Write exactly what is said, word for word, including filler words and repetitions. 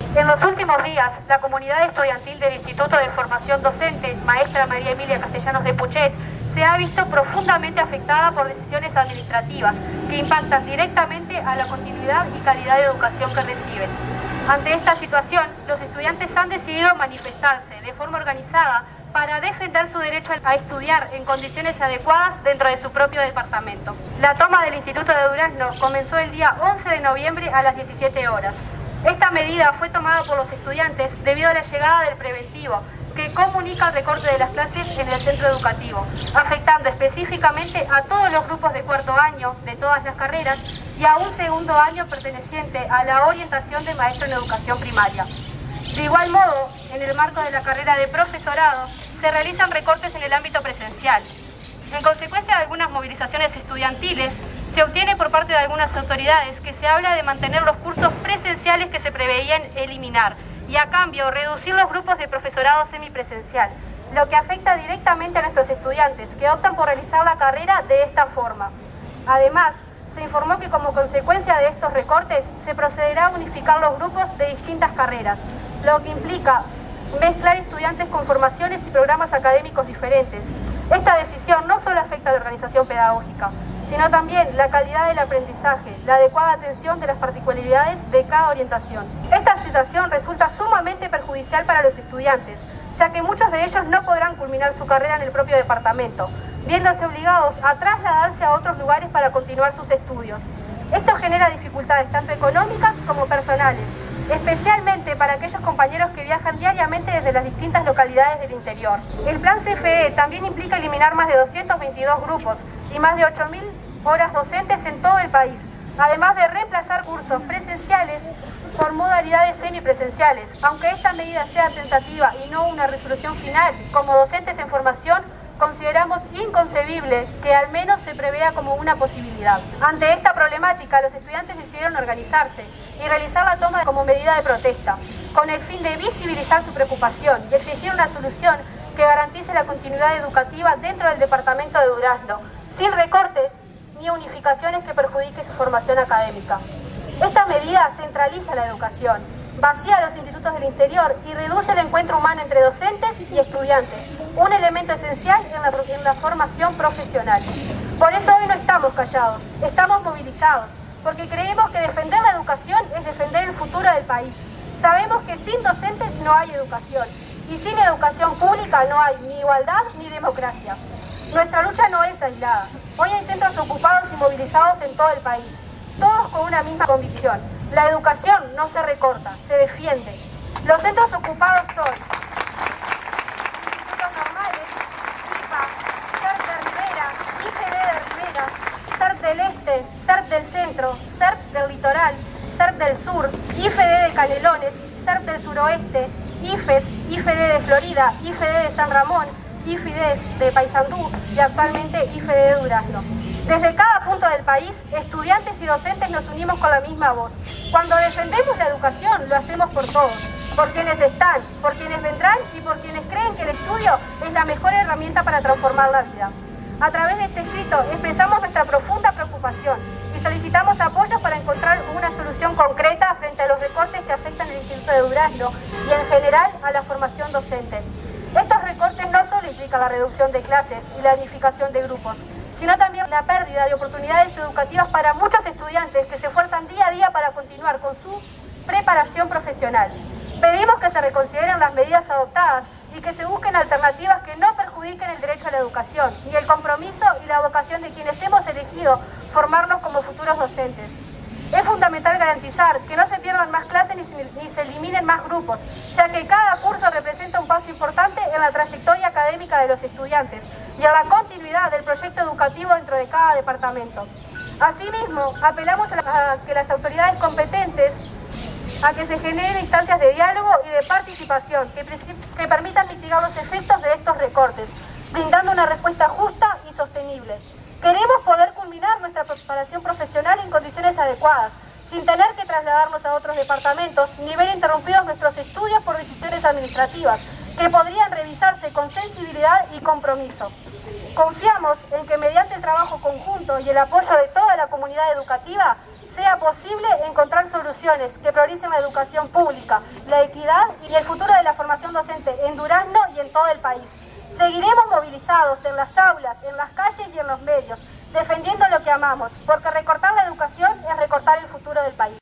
En los últimos días, la comunidad estudiantil del Instituto de Formación Docente, Maestra María Emilia Castellanos de Puchet, se ha visto profundamente afectada por decisiones administrativas que impactan directamente a la continuidad y calidad de educación que reciben. Ante esta situación, los estudiantes han decidido manifestarse de forma organizada para defender su derecho a estudiar en condiciones adecuadas dentro de su propio departamento. La toma del Instituto de Durazno comenzó el día once de noviembre a las diecisiete horas. Esta medida fue tomada por los estudiantes debido a la llegada del preventivo, que comunica el recorte de las clases en el centro educativo, afectando específicamente a todos los grupos de cuarto año de todas las carreras y a un segundo año perteneciente a la orientación de maestro en educación primaria. De igual modo, en el marco de la carrera de profesorado, se realizan recortes en el ámbito presencial. En consecuencia de algunas movilizaciones estudiantiles, se obtiene por parte de algunas autoridades que se habla de mantener los cursos presenciales que se preveían eliminar y a cambio reducir los grupos de profesorado semipresencial, lo que afecta directamente a nuestros estudiantes que optan por realizar la carrera de esta forma. Además, se informó que como consecuencia de estos recortes se procederá a unificar los grupos de distintas carreras, lo que implica mezclar estudiantes con formaciones y programas académicos diferentes. Esta decisión no solo afecta a la organización pedagógica, sino también la calidad del aprendizaje, la adecuada atención de las particularidades de cada orientación. Esta situación resulta sumamente perjudicial para los estudiantes, ya que muchos de ellos no podrán culminar su carrera en el propio departamento, viéndose obligados a trasladarse a otros lugares para continuar sus estudios. Esto genera dificultades tanto económicas como personales, especialmente para aquellos compañeros que viajan diariamente desde las distintas localidades del interior. El plan C F E también implica eliminar más de doscientos veintidós grupos y más de ocho mil horas docentes en todo el país, además de reemplazar cursos presenciales por modalidades semipresenciales. Aunque esta medida sea tentativa y no una resolución final, como docentes en formación, consideramos inconcebible que al menos se prevea como una posibilidad. Ante esta problemática, los estudiantes decidieron organizarse y realizar la toma como medida de protesta, con el fin de visibilizar su preocupación y exigir una solución que garantice la continuidad educativa dentro del departamento de Durazno, sin recortes ni unificaciones que perjudiquen su formación académica. Esta medida centraliza la educación, vacía los institutos del interior y reduce el encuentro humano entre docentes y estudiantes, un elemento esencial en la, en la formación profesional. Por eso hoy no estamos callados, estamos movilizados, porque creemos que defender la educación es defender el futuro del país. Sabemos que sin docentes no hay educación, y sin educación pública no hay ni igualdad ni democracia. Nuestra lucha no es aislada. Hoy hay centros ocupados y movilizados en todo el país, todos con una misma convicción. La educación no se recorta, se defiende. Los centros ocupados son Institutos Normales, I P A, C E R de Rivera, I F E D de Rivera, C E R del Este, C E R del Centro, C E R del Litoral, C E R del Sur, I F E D de Canelones, C E R del Suroeste, I F E S, I F E D de Florida, I F E D de San Ramón, I F I D E S de Paysandú y actualmente I F E D de Durazno. Desde cada punto del país, estudiantes y docentes nos unimos con la misma voz. Cuando defendemos la educación, lo hacemos por todos, por quienes están, por quienes vendrán y por quienes creen que el estudio es la mejor herramienta para transformar la vida. A través de este escrito expresamos nuestra profunda preocupación y solicitamos apoyo para encontrar una solución concreta frente a los recortes que afectan al Instituto de Durazno y en general a la formación docente. Estos recortes no solo implican la reducción de clases y la unificación de grupos, sino también la pérdida de oportunidades educativas para muchos estudiantes que se esfuerzan día a día para continuar con su preparación profesional. Pedimos que se reconsideren las medidas adoptadas y que se busquen alternativas que no perjudiquen el derecho a la educación, ni el compromiso y la vocación de quienes hemos elegido formarnos como futuros docentes. Es fundamental garantizar que no se pierdan más clases ni se, ni se eliminen más grupos, ya que cada curso representa un paso importante en la trayectoria académica de los estudiantes y en la continuidad del proyecto educativo dentro de cada departamento. Asimismo, apelamos a, la, a que las autoridades competentes a que se generen instancias de diálogo y de participación que, que permitan mitigar los efectos de estos recortes, brindando una respuesta justa y sostenible. Queremos poder culminar nuestra preparación profesional en condiciones adecuadas, sin tener que trasladarnos a otros departamentos ni ver interrumpidos nuestros estudios por decisiones administrativas, que podrían revisarse con sensibilidad y compromiso. Confiamos en que mediante el trabajo conjunto y el apoyo de toda la comunidad educativa sea posible encontrar soluciones que prioricen la educación pública, la equidad y el futuro de la formación docente en Durazno y en todo el país. Seguiremos movilizados en las aulas, en las calles y en los medios, defendiendo lo que amamos, porque recortar la educación es recortar el futuro del país.